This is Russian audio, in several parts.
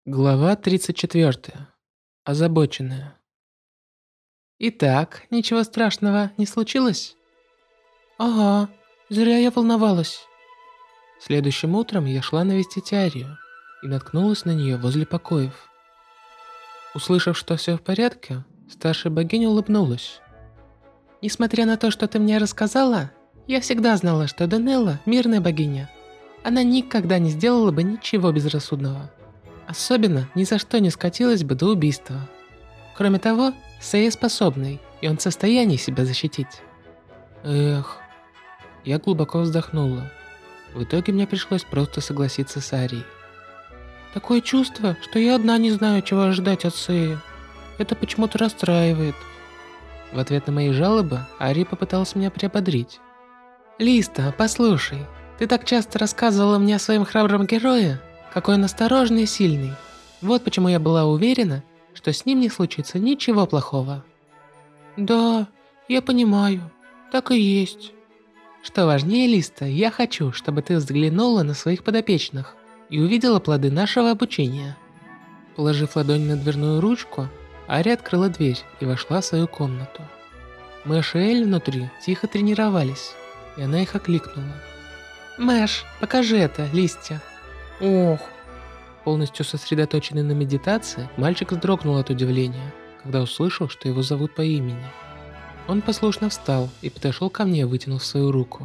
Глава 34. Озабоченная. Итак, ничего страшного не случилось? Ага, зря я волновалась. Следующим утром я шла навестить Арию и наткнулась на нее возле покоев. Услышав, что все в порядке, старшая богиня улыбнулась. Несмотря на то, что ты мне рассказала, я всегда знала, что Данелла мирная богиня. Она никогда не сделала бы ничего безрассудного. Особенно ни за что не скатилась бы до убийства. Кроме того, Сэй способный, и он в состоянии себя защитить. Эх. Я глубоко вздохнула. В итоге мне пришлось просто согласиться с Арией. Такое чувство, что я одна не знаю, чего ожидать от Сэя. Это почему-то расстраивает. В ответ на мои жалобы Ария попыталась меня приободрить. Листа, послушай, ты так часто рассказывала мне о своем храбром герое, какой он осторожный и сильный. Вот почему я была уверена, что с ним не случится ничего плохого. Да, я понимаю, так и есть. Что важнее, Листа, я хочу, чтобы ты взглянула на своих подопечных и увидела плоды нашего обучения. Положив ладонь на дверную ручку, Ария открыла дверь и вошла в свою комнату. Мэш и Эль внутри тихо тренировались, и она их окликнула. «Мэш, покажи это, Листья». Ох. Полностью сосредоточенный на медитации, мальчик вздрогнул от удивления, когда услышал, что его зовут по имени. Он послушно встал и подошел ко мне, вытянув свою руку.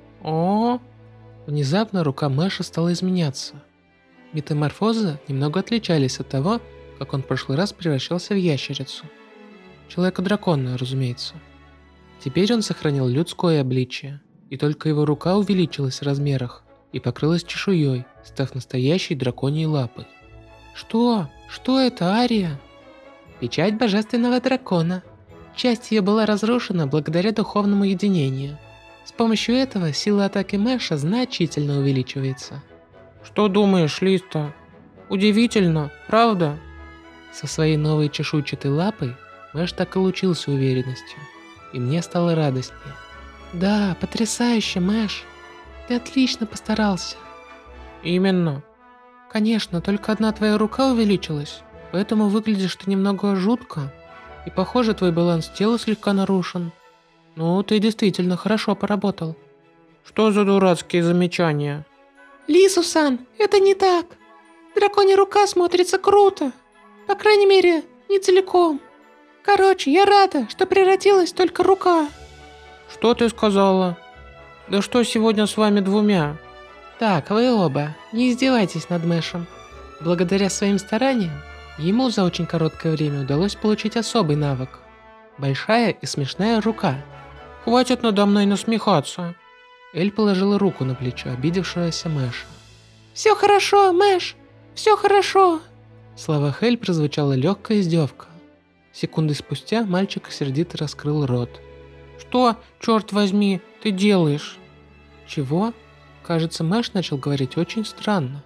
О! Внезапно рука Мэша стала изменяться. Метаморфозы немного отличались от того, как он в прошлый раз превращался в ящерицу. Человека-дракона, разумеется. Теперь он сохранил людское обличие, и только его рука увеличилась в размерах и покрылась чешуей, став настоящей драконьей лапой. Что? Что это, Ария? Печать божественного дракона. Часть ее была разрушена благодаря духовному единению. С помощью этого сила атаки Мэша значительно увеличивается. Что думаешь, Листа? Удивительно, правда? Со своей новой чешуйчатой лапой Мэш так и лучился уверенностью, и мне стало радостнее. Да, потрясающе, Мэш. Ты отлично постарался. Именно. Конечно, только одна твоя рука увеличилась, поэтому выглядишь ты немного жутко. И похоже, твой баланс тела слегка нарушен. Ну, ты действительно хорошо поработал. Что за дурацкие замечания? Лису-сан, это не так. Драконья рука смотрится круто. По крайней мере, не целиком. Короче, я рада, что превратилась только рука. Что ты сказала? Да что сегодня с вами двумя? Так, вы оба, не издевайтесь над Мэшем. Благодаря своим стараниям, ему за очень короткое время удалось получить особый навык. Большая и смешная рука. Хватит надо мной насмехаться. Эль положила руку на плечо обидевшегося Мэша. Все хорошо, Мэш, все хорошо. В словах Эль прозвучала легкая издевка. Секунды спустя мальчик сердито раскрыл рот. Что, черт возьми, ты делаешь? Чего? Кажется, Мэш начал говорить очень странно.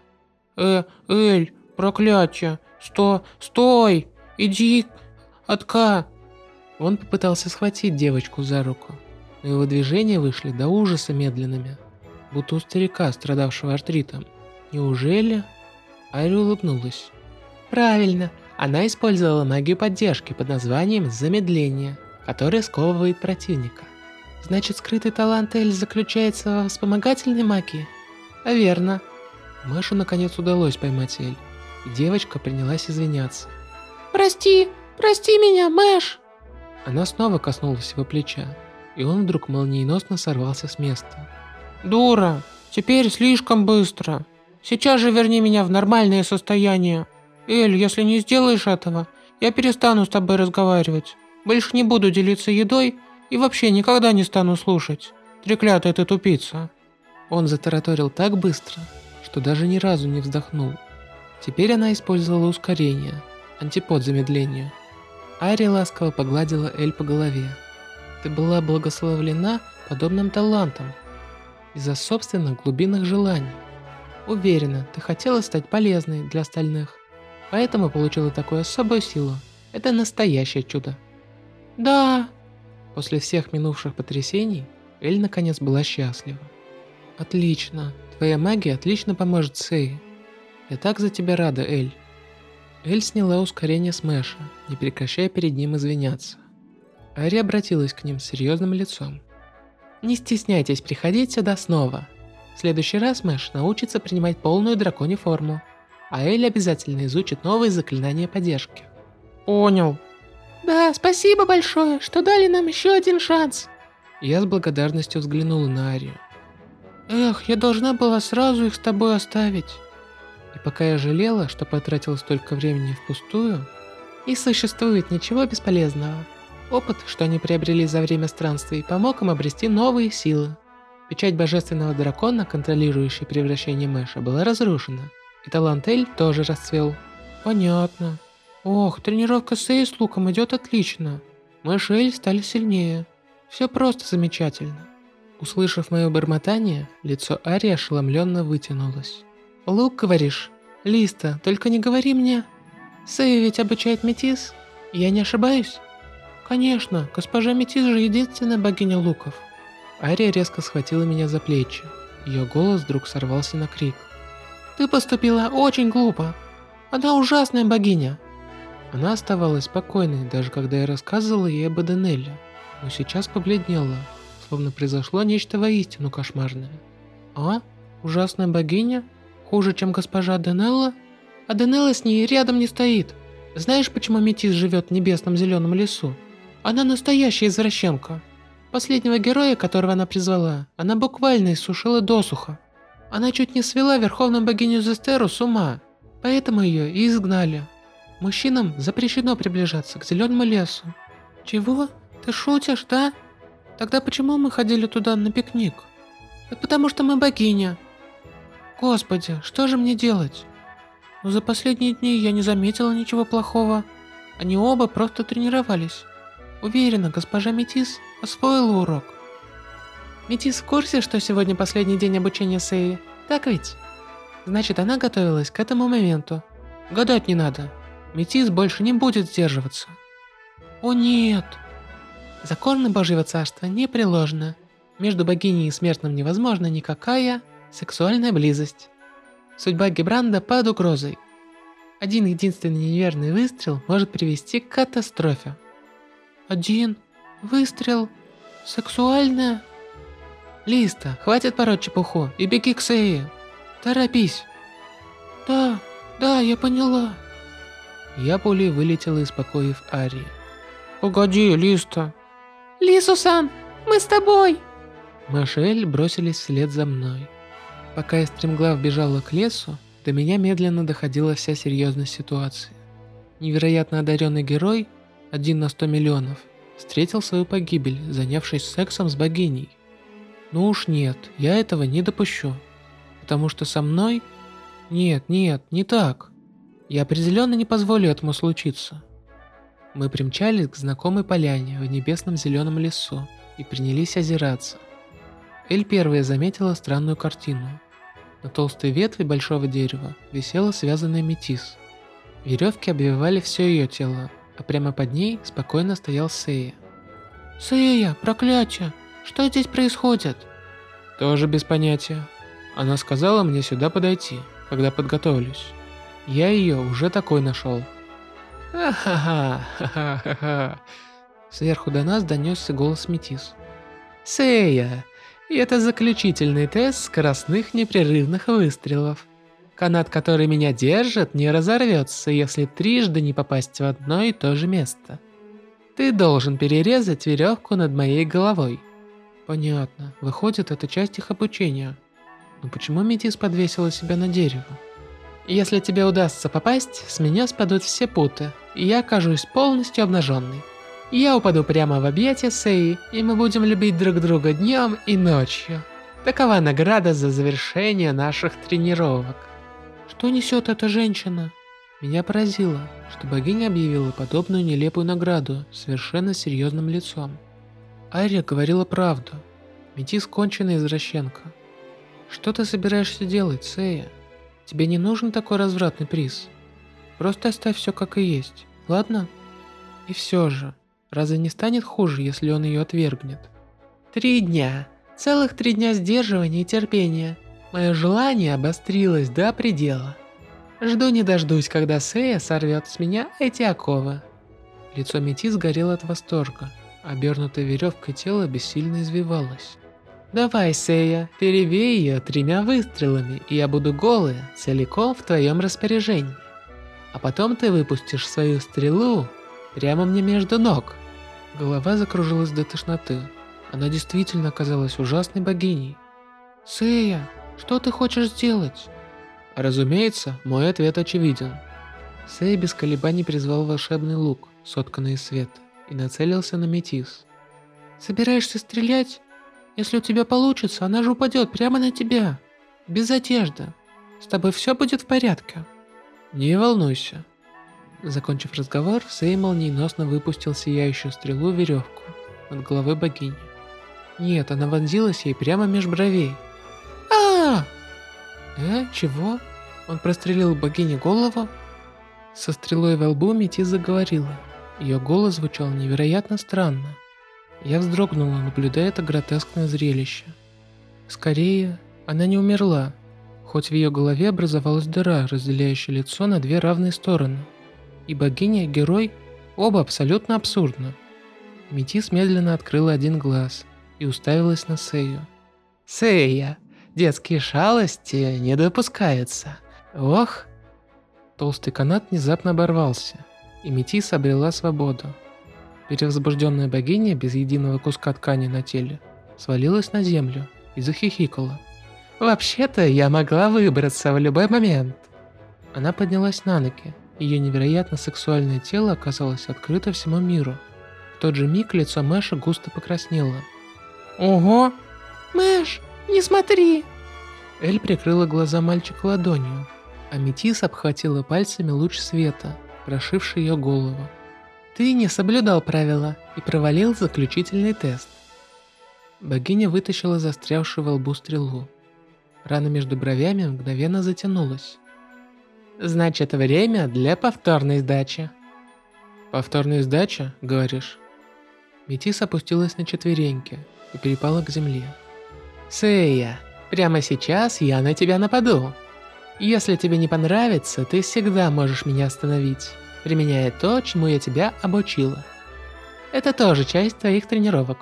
Эль, проклятие, стой, иди, отка. Он попытался схватить девочку за руку, но его движения вышли до ужаса медленными, будто у старика, страдавшего артритом. Неужели? Ария улыбнулась. Правильно, она использовала магию поддержки под названием «Замедление», которая сковывает противника. Значит, скрытый талант Эль заключается во вспомогательной магии? Верно. Мэшу наконец удалось поймать Эль, и девочка принялась извиняться. Прости меня, Мэш! Она снова коснулась его плеча, и он вдруг молниеносно сорвался с места. Дура, теперь слишком быстро. Сейчас же верни меня в нормальное состояние. Эль, если не сделаешь этого, я перестану с тобой разговаривать. Больше не буду делиться едой и вообще никогда не стану слушать. Треклятая ты тупица. Он затараторил так быстро, что даже ни разу не вздохнул. Теперь она использовала ускорение, антипод замедлению. Ария ласково погладила Эль по голове. Ты была благословлена подобным талантом из-за собственных глубинных желаний. Уверена, ты хотела стать полезной для остальных, поэтому получила такую особую силу. Это настоящее чудо. Да. После всех минувших потрясений, Эль наконец была счастлива. Отлично. Твоя магия отлично поможет Сэй. Я так за тебя рада, Эль. Эль сняла ускорение с Мэша, не прекращая перед ним извиняться. Ари обратилась к ним с серьезным лицом. «Не стесняйтесь приходить сюда снова. В следующий раз Мэш научится принимать полную драконью форму, а Эль обязательно изучит новые заклинания поддержки». «Понял». «Да, спасибо большое, что дали нам еще один шанс». Я с благодарностью взглянула на Арию. «Эх, я должна была сразу их с тобой оставить». И пока я жалела, что потратила столько времени впустую, не существует ничего бесполезного. Опыт, что они приобрели за время странствий, помог им обрести новые силы. Печать божественного дракона, контролирующая превращение Мэша, была разрушена, и талант Эль тоже расцвел. Понятно. Ох, тренировка Сэй с луком идет отлично. Мэш и Эль стали сильнее. Все просто замечательно. Услышав мое бормотание, лицо Ари ошеломленно вытянулось. «Лук, говоришь? Листа, только не говори мне. Сэй ведь обучает Метис? Я не ошибаюсь?» «Конечно, госпожа Метис же единственная богиня луков». Ария резко схватила меня за плечи. Ее голос вдруг сорвался на крик. «Ты поступила очень глупо. Она ужасная богиня». Она оставалась спокойной, даже когда я рассказывала ей об Аденелле, но сейчас побледнела, словно произошло нечто воистину кошмарное. «А? Ужасная богиня? Хуже, чем госпожа Аденелла? Аденелла с ней рядом не стоит. Знаешь, почему Метис живет в небесном зеленом лесу? Она настоящая извращенка. Последнего героя, которого она призвала, она буквально иссушила досуха. Она чуть не свела верховную богиню Зестеру с ума, поэтому ее и изгнали. Мужчинам запрещено приближаться к зеленому лесу». «Чего? Ты шутишь, да? Тогда почему мы ходили туда на пикник?» «Так потому что мы богиня». «Господи, что же мне делать?» «Но за последние дни я не заметила ничего плохого. Они оба просто тренировались. Уверена, госпожа Метис освоила урок». «Метис в курсе, что сегодня последний день обучения Сэй, так ведь? Значит, она готовилась к этому моменту. Гадать не надо. Метис больше не будет сдерживаться». «О нет!» Законы Божьего Царства непреложны. Между богиней и смертным невозможна никакая сексуальная близость. Судьба Гебранда под угрозой. Один единственный неверный выстрел может привести к катастрофе. Один выстрел? Сексуальная? Листа, хватит пороть чепуху и беги к Сее. Торопись. Да, я поняла. Я пулей вылетела из покоев Арии. Погоди, Листа. Лису-сан, мы с тобой. Мэш и Эль бросились вслед за мной. Пока я стремглав бежала к лесу, до меня медленно доходила вся серьезность ситуации. Невероятно одаренный герой, 1 на 100 миллионов, встретил свою погибель, занявшись сексом с богиней. Ну уж нет, я этого не допущу. Потому что со мной... Нет, не так. Я определенно не позволю этому случиться. Мы примчались к знакомой поляне в небесном зеленом лесу и принялись озираться. Эль первая заметила странную картину. На толстой ветви большого дерева висела связанная Метис. Веревки обвивали все ее тело, а прямо под ней спокойно стоял Сея. «Сея, проклятие! Что здесь происходит?» «Тоже без понятия. Она сказала мне сюда подойти, когда подготовлюсь. Я ее уже такой нашел». «Ха-ха-ха! Сверху до нас донесся голос Метис. «Сея, и это заключительный тест скоростных непрерывных выстрелов. Канат, который меня держит, не разорвется, если трижды не попасть в одно и то же место. Ты должен перерезать веревку над моей головой». «Понятно. Выходит, это часть их обучения. Но почему Метис подвесила себя на дерево?» «Если тебе удастся попасть, с меня спадут все путы, и я окажусь полностью обнаженной. Я упаду прямо в объятия Сеи, и мы будем любить друг друга днем и ночью. Такова награда за завершение наших тренировок». Что несет эта женщина? Меня поразило, что богиня объявила подобную нелепую награду совершенно серьезным лицом. Ария говорила правду. Метис конченая извращенка. Что ты собираешься делать, Сея? Тебе не нужен такой развратный приз. Просто оставь все как и есть, ладно? И все же, разве не станет хуже, если он ее отвергнет? 3 дня. Целых 3 дня сдерживания и терпения. Мое желание обострилось до предела. Жду не дождусь, когда Сэя сорвет с меня эти оковы. Лицо Метис горело от восторга, обернутое веревкой тело бессильно извивалось. Давай, Сэя, перебей ее 3 выстрелами, и я буду голый, целиком в твоем распоряжении. А потом ты выпустишь свою стрелу прямо мне между ног. Голова закружилась до тошноты. Она действительно казалась ужасной богиней. Сэя, что ты хочешь сделать? Разумеется, мой ответ очевиден. Сэя без колебаний призвал волшебный лук, сотканный из света, и нацелился на Метис. Собираешься стрелять? Если у тебя получится, она же упадет прямо на тебя. Без одежды. С тобой все будет в порядке. Не волнуйся. Закончив разговор, Сэй молниеносно выпустил сияющую стрелу в веревку над головой богини. Нет, она вонзилась ей прямо меж бровей. Чего? Он прострелил богине голову? Со стрелой во лбу Метис заговорила. Ее голос звучал невероятно странно. Я вздрогнула, наблюдая это гротескное зрелище. Скорее, она не умерла, хоть в ее голове образовалась дыра, разделяющая лицо на 2 равные стороны. И богиня, и герой оба абсолютно абсурдны. Метис медленно открыла один глаз и уставилась на Сэю. «Сэя, детские шалости не допускаются. Ох!» Толстый канат внезапно оборвался, и Метис обрела свободу. Перевозбужденная богиня без единого куска ткани на теле свалилась на землю и захихикала. «Вообще-то я могла выбраться в любой момент». Она поднялась на ноги. Ее невероятно сексуальное тело оказалось открыто всему миру. В тот же миг лицо Мэша густо покраснело. «Ого! Мэш, не смотри!» Эль прикрыла глаза мальчика ладонью, а Метис обхватила пальцами луч света, прошивший ее голову. «Ты не соблюдал правила и провалил заключительный тест». Богиня вытащила застрявшую во лбу стрелу. Рана между бровями мгновенно затянулась. «Значит, время для повторной сдачи». «Повторная сдача, говоришь?» Метис опустилась на четвереньки и припала к земле. «Сэя, прямо сейчас я на тебя нападу. Если тебе не понравится, ты всегда можешь меня остановить, применяя то, чему я тебя обучила. Это тоже часть твоих тренировок».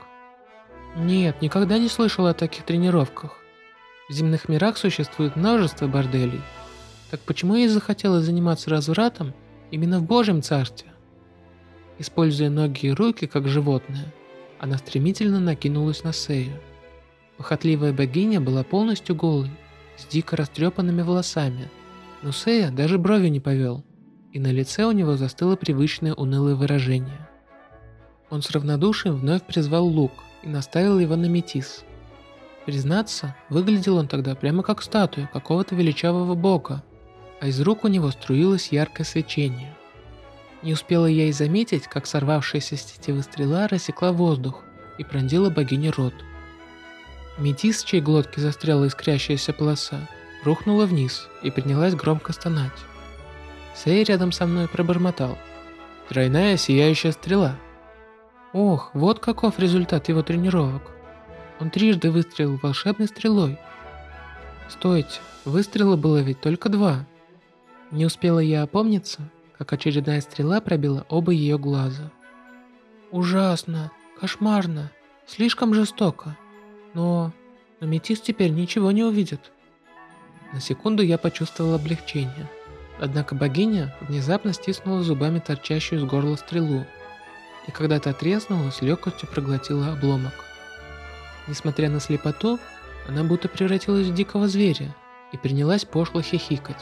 Нет, никогда не слышала о таких тренировках. В земных мирах существует множество борделей. Так почему ей захотелось заниматься развратом именно в Божьем Царстве? Используя ноги и руки как животное, она стремительно накинулась на Сэю. Похотливая богиня была полностью голой, с дико растрепанными волосами, но Сэя даже бровью не повел, и на лице у него застыло привычное унылое выражение. Он с равнодушием вновь призвал лук и наставил его на Метис. Признаться, выглядел он тогда прямо как статуя какого-то величавого бога, а из рук у него струилось яркое свечение. Не успела я и заметить, как сорвавшаяся с тетивы стрела рассекла воздух и пронзила богине рот. Метис, в чьей глотке застряла искрящаяся полоса, рухнула вниз и принялась громко стонать. Сэй рядом со мной пробормотал: «Тройная сияющая стрела». Ох, вот каков результат его тренировок. Он трижды выстрелил волшебной стрелой. Стойте, выстрела было ведь только 2. Не успела я опомниться, как очередная стрела пробила оба ее глаза. Ужасно, кошмарно, слишком жестоко. Но Метис теперь ничего не увидит. На секунду я почувствовал облегчение. Однако богиня внезапно стиснула зубами торчащую из горла стрелу, и когда та треснула, с легкостью проглотила обломок. Несмотря на слепоту, она будто превратилась в дикого зверя и принялась пошло хихикать.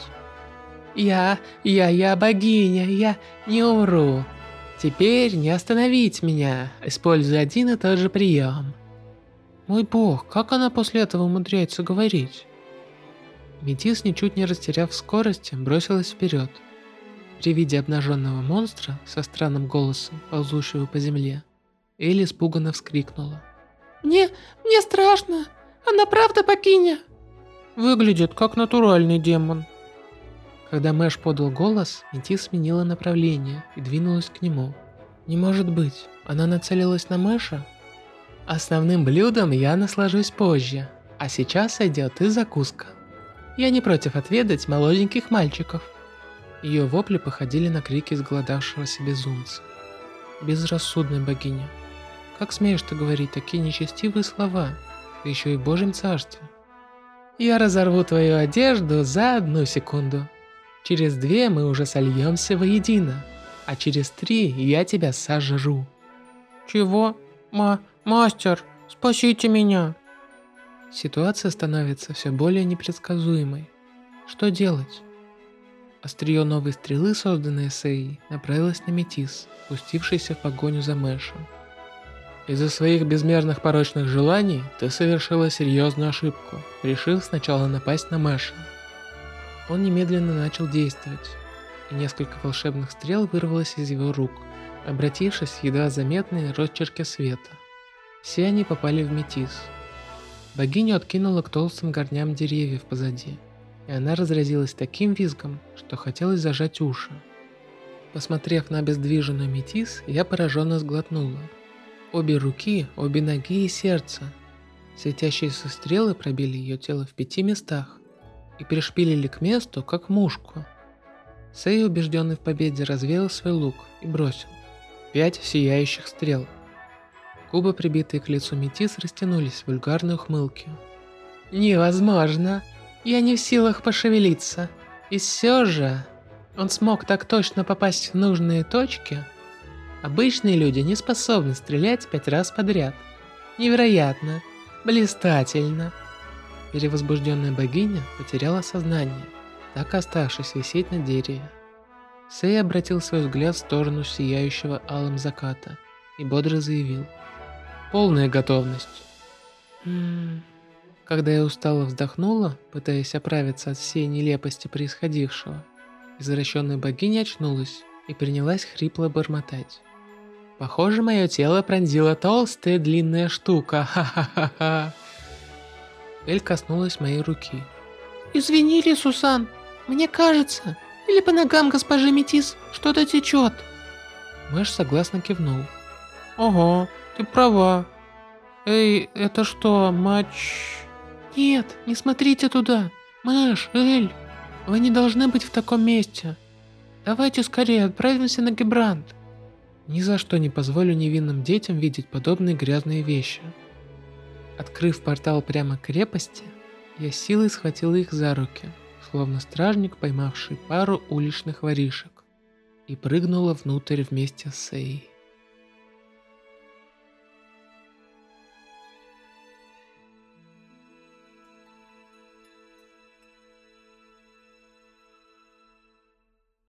Я богиня, я не умру. Теперь не остановить меня, используя один и тот же прием». Мой бог, как она после этого умудряется говорить? Метис, ничуть не растеряв скорости, бросилась вперед. При виде обнаженного монстра со странным голосом, ползущего по земле, Элли испуганно вскрикнула. Мне страшно. Она правда богиня?» «Выглядит как натуральный демон». Когда Мэш подал голос, Метис сменила направление и двинулась к нему. Не может быть, она нацелилась на Мэша? Основным блюдом я наслажусь позже, а сейчас идет и закуска. Я не против отведать молоденьких мальчиков. Ее вопли походили на крики изголодавшегося безумца. «Безрассудная богиня, как смеешь ты говорить такие нечестивые слова, да еще и в Божьем царстве? Я разорву твою одежду за 1 секунду. Через 2 мы уже сольемся воедино, а через 3 я тебя сожру». «Чего? Мастер, спасите меня!» Ситуация становится все более непредсказуемой. Что делать? Острие новой стрелы, созданной Сеей, направилось на Метис, пустившийся в погоню за Мэшем. Из-за своих безмерных порочных желаний ты совершила серьезную ошибку, решив сначала напасть на Мэша. Он немедленно начал действовать, и несколько волшебных стрел вырвалось из его рук, обратившись в едва заметные росчерки света. Все они попали в Метис. Богиню откинула к толстым корням деревьев позади, и она разразилась таким визгом, что хотелось зажать уши. Посмотрев на обездвиженную Метис, я пораженно сглотнула. Обе руки, обе ноги и сердце. Светящиеся стрелы пробили ее тело в 5 местах и пришпилили к месту, как мушку. Сэй, убежденный в победе, развеял свой лук и бросил 5 сияющих стрел. Губы, прибитые к лицу Метис, растянулись в вульгарной ухмылке. «Невозможно! Я не в силах пошевелиться. И все же он смог так точно попасть в нужные точки. Обычные люди не способны стрелять 5 раз подряд. Невероятно! Блистательно!» Перевозбужденная богиня потеряла сознание, так и оставшись висеть на дереве. Сэй обратил свой взгляд в сторону сияющего алым заката и бодро заявил: «Полная готовность». Когда я устало вздохнула, пытаясь оправиться от всей нелепости происходившего, извращенная богиня очнулась и принялась хрипло бормотать. «Похоже, мое тело пронзила толстая длинная штука, ха-ха-ха-ха». Эль коснулась моей руки. «Извини, Сусан, мне кажется, или по ногам госпожи Метис что-то течет». Мэш согласно кивнул. «Ого, ты права. Эй, это что, матч...» «Нет, не смотрите туда. Мэш, Эль, вы не должны быть в таком месте. Давайте скорее отправимся на Гебрант». Ни за что не позволю невинным детям видеть подобные грязные вещи. Открыв портал прямо к крепости, я силой схватила их за руки, словно стражник, поймавший пару уличных воришек, и прыгнула внутрь вместе с Сэй.